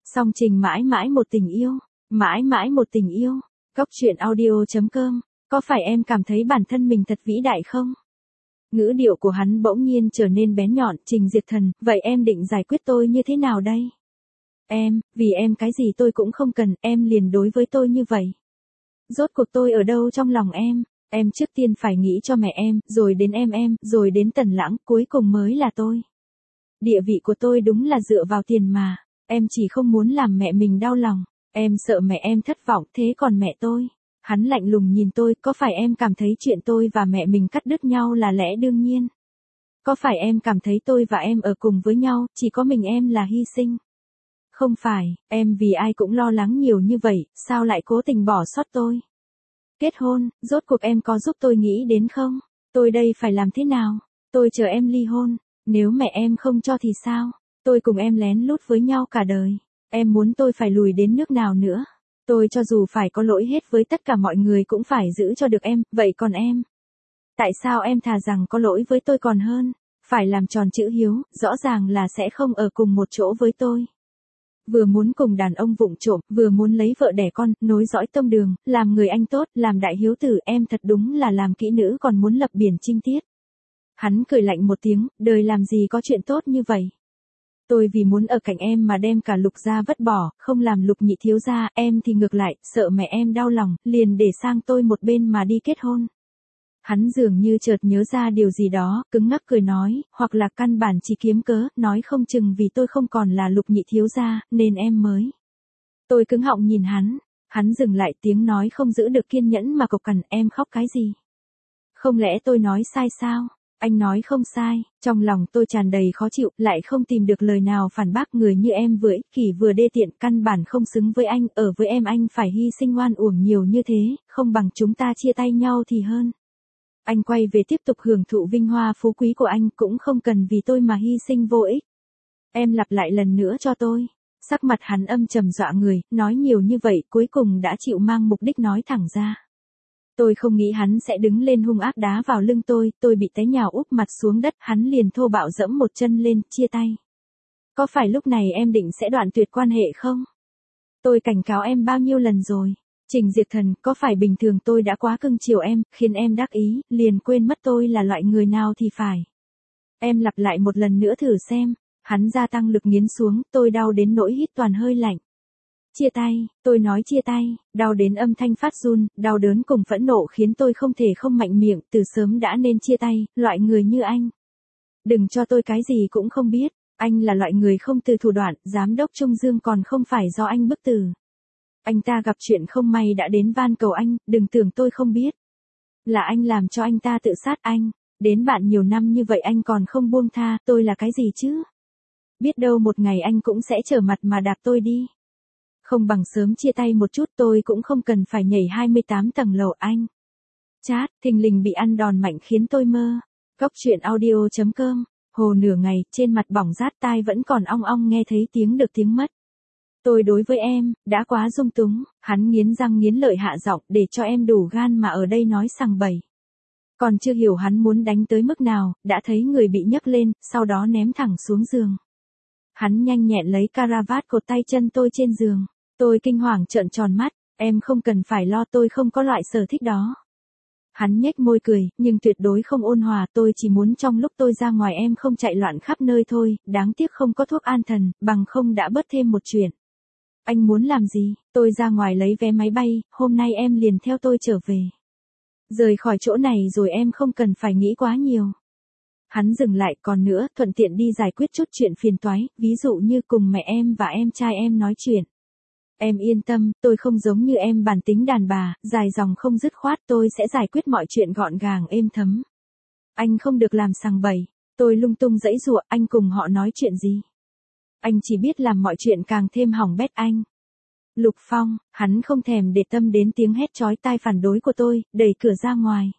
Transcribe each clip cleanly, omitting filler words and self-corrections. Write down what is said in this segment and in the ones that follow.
Song trình mãi mãi một tình yêu, mãi mãi một tình yêu. Cốc truyện audio.com. Có phải em cảm thấy bản thân mình thật vĩ đại không? Ngữ điệu của hắn bỗng nhiên trở nên bén nhọn. Trình Diệt Thần, vậy em định giải quyết tôi như thế nào đây? Vì em cái gì tôi cũng không cần, em liền đối với tôi như vậy. Rốt cuộc tôi ở đâu trong lòng em trước tiên phải nghĩ cho mẹ em, rồi đến em, rồi đến Tần Lãng, cuối cùng mới là tôi. Địa vị của tôi đúng là dựa vào tiền mà, em chỉ không muốn làm mẹ mình đau lòng, em sợ mẹ em thất vọng, thế còn mẹ tôi? Hắn lạnh lùng nhìn tôi, có phải em cảm thấy chuyện tôi và mẹ mình cắt đứt nhau là lẽ đương nhiên? Có phải em cảm thấy tôi và em ở cùng với nhau, chỉ có mình em là hy sinh? Không phải, em vì ai cũng lo lắng nhiều như vậy, sao lại cố tình bỏ sót tôi? Kết hôn, rốt cuộc em có giúp tôi nghĩ đến không? Tôi đây phải làm thế nào? Tôi chờ em ly hôn, nếu mẹ em không cho thì sao? Tôi cùng em lén lút với nhau cả đời. Em muốn tôi phải lùi đến nước nào nữa? Tôi cho dù phải có lỗi hết với tất cả mọi người cũng phải giữ cho được em, vậy còn em? Tại sao em thà rằng có lỗi với tôi còn hơn? Phải làm tròn chữ hiếu, rõ ràng là sẽ không ở cùng một chỗ với tôi. Vừa muốn cùng đàn ông vụng trộm, vừa muốn lấy vợ đẻ con, nối dõi tông đường, làm người anh tốt, làm đại hiếu tử, em thật đúng là làm kỹ nữ còn muốn lập biển trinh tiết. Hắn cười lạnh một tiếng, đời làm gì có chuyện tốt như vậy. Tôi vì muốn ở cạnh em mà đem cả Lục gia vứt bỏ, không làm Lục nhị thiếu gia, em thì ngược lại, sợ mẹ em đau lòng, liền để sang tôi một bên mà đi kết hôn. Hắn dường như chợt nhớ ra điều gì đó, cứng ngắc cười nói, hoặc là căn bản chỉ kiếm cớ, nói không chừng vì tôi không còn là Lục nhị thiếu gia, nên em mới. Tôi cứng họng nhìn hắn dừng lại, tiếng nói không giữ được kiên nhẫn mà cộc cằn, em khóc cái gì? Không lẽ tôi nói sai sao? Anh nói không sai, trong lòng tôi tràn đầy khó chịu, lại không tìm được lời nào phản bác, người như em vừa ích kỷ vừa đê tiện, căn bản không xứng với anh, ở với em anh phải hy sinh oan uổng nhiều như thế, không bằng chúng ta chia tay nhau thì hơn. Anh quay về tiếp tục hưởng thụ vinh hoa phú quý của anh, cũng không cần vì tôi mà hy sinh vô ích. Em lặp lại lần nữa cho tôi. Sắc mặt hắn âm trầm dọa người, nói nhiều như vậy cuối cùng đã chịu mang mục đích nói thẳng ra. Tôi không nghĩ hắn sẽ đứng lên hung ác đá vào lưng tôi bị té nhào úp mặt xuống đất, hắn liền thô bạo dẫm một chân lên, chia tay. Có phải lúc này em định sẽ đoạn tuyệt quan hệ không? Tôi cảnh cáo em bao nhiêu lần rồi? Trình Diệt Thần, có phải bình thường tôi đã quá cưng chiều em, khiến em đắc ý, liền quên mất tôi là loại người nào thì phải. Em lặp lại một lần nữa thử xem. Hắn gia tăng lực nghiến xuống, tôi đau đến nỗi hít toàn hơi lạnh. Chia tay, tôi nói chia tay, đau đến âm thanh phát run, đau đớn cùng phẫn nộ khiến tôi không thể không mạnh miệng, từ sớm đã nên chia tay, loại người như anh. Đừng cho tôi cái gì cũng không biết, anh là loại người không từ thủ đoạn, giám đốc Trung Dương còn không phải do anh bức tử. Anh ta gặp chuyện không may đã đến van cầu anh, đừng tưởng tôi không biết. Là anh làm cho anh ta tự sát anh, đến bạn nhiều năm như vậy anh còn không buông tha, tôi là cái gì chứ? Biết đâu một ngày anh cũng sẽ trở mặt mà đạp tôi đi. Không bằng sớm chia tay một chút, tôi cũng không cần phải nhảy 28 tầng lầu anh. Chát, thình lình bị ăn đòn mạnh khiến tôi mơ. Cốc truyện audio.com. Hồ nửa ngày, trên mặt bỏng rát, tai vẫn còn ong ong nghe thấy tiếng được tiếng mất. Tôi đối với em, đã quá dung túng, hắn nghiến răng nghiến lợi hạ giọng, để cho em đủ gan mà ở đây nói sằng bậy. Còn chưa hiểu hắn muốn đánh tới mức nào, đã thấy người bị nhấc lên, sau đó ném thẳng xuống giường. Hắn nhanh nhẹn lấy caravat cột tay chân tôi trên giường. Tôi kinh hoàng trợn tròn mắt, em không cần phải lo, tôi không có loại sở thích đó. Hắn nhếch môi cười, nhưng tuyệt đối không ôn hòa, tôi chỉ muốn trong lúc tôi ra ngoài em không chạy loạn khắp nơi thôi, đáng tiếc không có thuốc an thần, bằng không đã bớt thêm một chuyện. Anh muốn làm gì? Tôi ra ngoài lấy vé máy bay, hôm nay em liền theo tôi trở về. Rời khỏi chỗ này rồi em không cần phải nghĩ quá nhiều. Hắn dừng lại, còn nữa, thuận tiện đi giải quyết chút chuyện phiền toái, ví dụ như cùng mẹ em và em trai em nói chuyện. Em yên tâm, tôi không giống như em bản tính đàn bà, dài dòng không dứt khoát, tôi sẽ giải quyết mọi chuyện gọn gàng êm thấm. Anh không được làm sằng bậy, tôi lung tung giãy giụa, anh cùng họ nói chuyện gì? Anh chỉ biết làm mọi chuyện càng thêm hỏng bét anh. Lục Phong, hắn không thèm để tâm đến tiếng hét chói tai phản đối của tôi, đẩy cửa ra ngoài.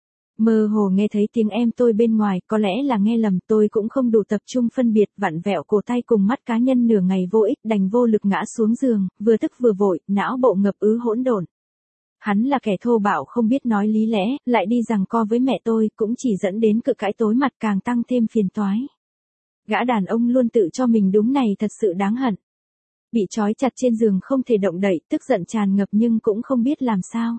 Mơ hồ nghe thấy tiếng em tôi bên ngoài, có lẽ là nghe lầm, tôi cũng không đủ tập trung phân biệt, vặn vẹo cổ tay cùng mắt cá nhân nửa ngày vô ích, đành vô lực ngã xuống giường, vừa tức vừa vội, não bộ ngập ứ hỗn độn. Hắn là kẻ thô bạo không biết nói lý lẽ, lại đi giằng co với mẹ tôi, cũng chỉ dẫn đến cự cãi tối mặt càng tăng thêm phiền toái. Gã đàn ông luôn tự cho mình đúng này thật sự đáng hận. Bị trói chặt trên giường không thể động đậy, tức giận tràn ngập nhưng cũng không biết làm sao.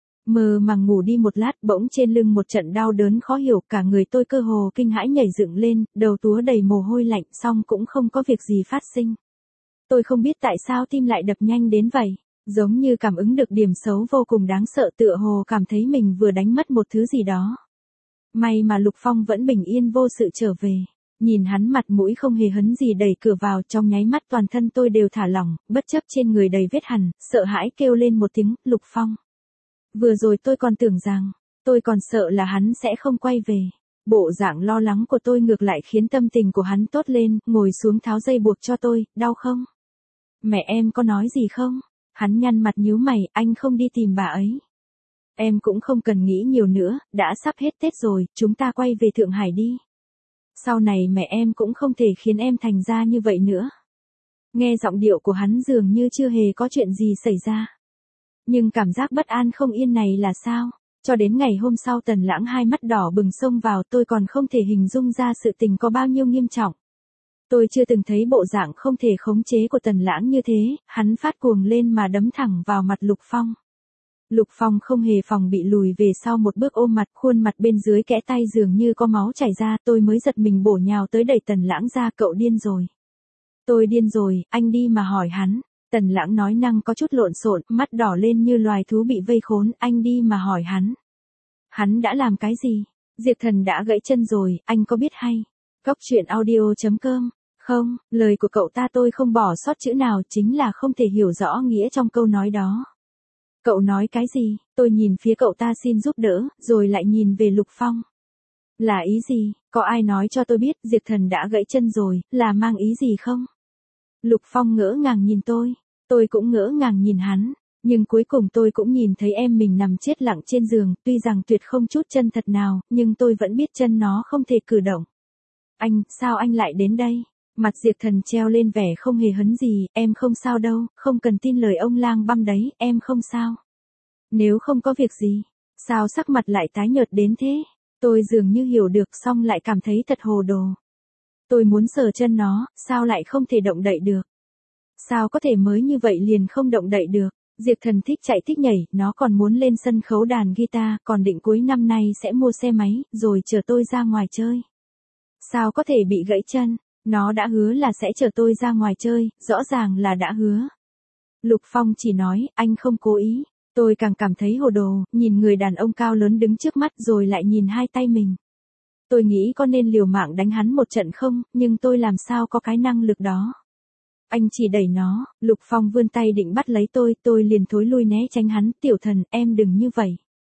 Mơ màng ngủ đi một lát, bỗng trên lưng một trận đau đớn khó hiểu, cả người tôi cơ hồ kinh hãi nhảy dựng lên, đầu túa đầy mồ hôi lạnh, xong cũng không có việc gì phát sinh. Tôi không biết tại sao tim lại đập nhanh đến vậy, giống như cảm ứng được điểm xấu vô cùng đáng sợ, tựa hồ cảm thấy mình vừa đánh mất một thứ gì đó. May mà Lục Phong vẫn bình yên vô sự trở về. Nhìn hắn mặt mũi không hề hấn gì đẩy cửa vào, trong nháy mắt toàn thân tôi đều thả lỏng, bất chấp trên người đầy vết hằn, sợ hãi kêu lên một tiếng, Lục Phong. Vừa rồi tôi còn tưởng rằng, tôi còn sợ là hắn sẽ không quay về. Bộ dạng lo lắng của tôi ngược lại khiến tâm tình của hắn tốt lên, ngồi xuống tháo dây buộc cho tôi, đau không? Mẹ em có nói gì không? Hắn nhăn mặt nhíu mày, anh không đi tìm bà ấy. Em cũng không cần nghĩ nhiều nữa, đã sắp hết Tết rồi, chúng ta quay về Thượng Hải đi. Sau này mẹ em cũng không thể khiến em thành ra như vậy nữa. Nghe giọng điệu của hắn dường như chưa hề có chuyện gì xảy ra. Nhưng cảm giác bất an không yên này là sao? Cho đến ngày hôm sau Tần Lãng hai mắt đỏ bừng xông vào, tôi còn không thể hình dung ra sự tình có bao nhiêu nghiêm trọng. Tôi chưa từng thấy bộ dạng không thể khống chế của Tần Lãng như thế, hắn phát cuồng lên mà đấm thẳng vào mặt Lục Phong. Lục Phong không hề phòng bị lùi về sau một bước, ôm mặt, khuôn mặt bên dưới kẽ tay dường như có máu chảy ra, tôi mới giật mình bổ nhào tới đẩy Tần Lãng ra, cậu điên rồi. Tôi điên rồi, anh đi mà hỏi hắn. Tần Lãng nói năng có chút lộn xộn, mắt đỏ lên như loài thú bị vây khốn, anh đi mà hỏi hắn. Hắn đã làm cái gì? Diệp Thần đã gãy chân rồi, anh có biết hay? Cóc truyện audio.com. Không, lời của cậu ta tôi không bỏ sót chữ nào, chính là không thể hiểu rõ nghĩa trong câu nói đó. Cậu nói cái gì? Tôi nhìn phía cậu ta xin giúp đỡ, rồi lại nhìn về Lục Phong. Là ý gì? Có ai nói cho tôi biết Diệp Thần đã gãy chân rồi, là mang ý gì không? Lục Phong ngỡ ngàng nhìn tôi cũng ngỡ ngàng nhìn hắn, nhưng cuối cùng tôi cũng nhìn thấy em mình nằm chết lặng trên giường, tuy rằng tuyệt không chút chân thật nào, nhưng tôi vẫn biết chân nó không thể cử động. Anh, sao anh lại đến đây? Mặt Diệp Thần treo lên vẻ không hề hấn gì, em không sao đâu, không cần tin lời ông lang băm đấy, em không sao. Nếu không có việc gì, sao sắc mặt lại tái nhợt đến thế? Tôi dường như hiểu được, xong lại cảm thấy thật hồ đồ. Tôi muốn sờ chân nó, sao lại không thể động đậy được? Sao có thể mới như vậy liền không động đậy được? Diệp Thần thích chạy thích nhảy, nó còn muốn lên sân khấu đàn guitar, còn định cuối năm nay sẽ mua xe máy, rồi chở tôi ra ngoài chơi. Sao có thể bị gãy chân? Nó đã hứa là sẽ chở tôi ra ngoài chơi, rõ ràng là đã hứa. Lục Phong chỉ nói, anh không cố ý. Tôi càng cảm thấy hồ đồ, nhìn người đàn ông cao lớn đứng trước mắt rồi lại nhìn hai tay mình. Tôi nghĩ có nên liều mạng đánh hắn một trận không, nhưng tôi làm sao có cái năng lực đó. Anh chỉ đẩy nó, Lục Phong vươn tay định bắt lấy tôi liền thối lui né tránh hắn, Tiểu Thần, em đừng như vậy.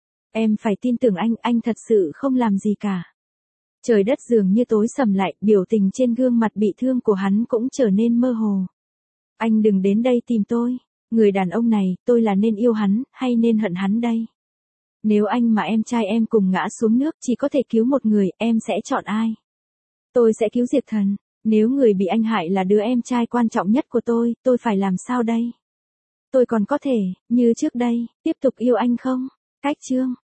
Em phải tin tưởng anh thật sự không làm gì cả. Trời đất dường như tối sầm lại, biểu tình trên gương mặt bị thương của hắn cũng trở nên mơ hồ. Anh đừng đến đây tìm tôi. Người đàn ông này, tôi là nên yêu hắn, hay nên hận hắn đây? Nếu anh mà em trai em cùng ngã xuống nước chỉ có thể cứu một người, em sẽ chọn ai? Tôi sẽ cứu Diệp Thần. Nếu người bị anh hại là đứa em trai quan trọng nhất của tôi phải làm sao đây? Tôi còn có thể, như trước đây, tiếp tục yêu anh không? Cách chương.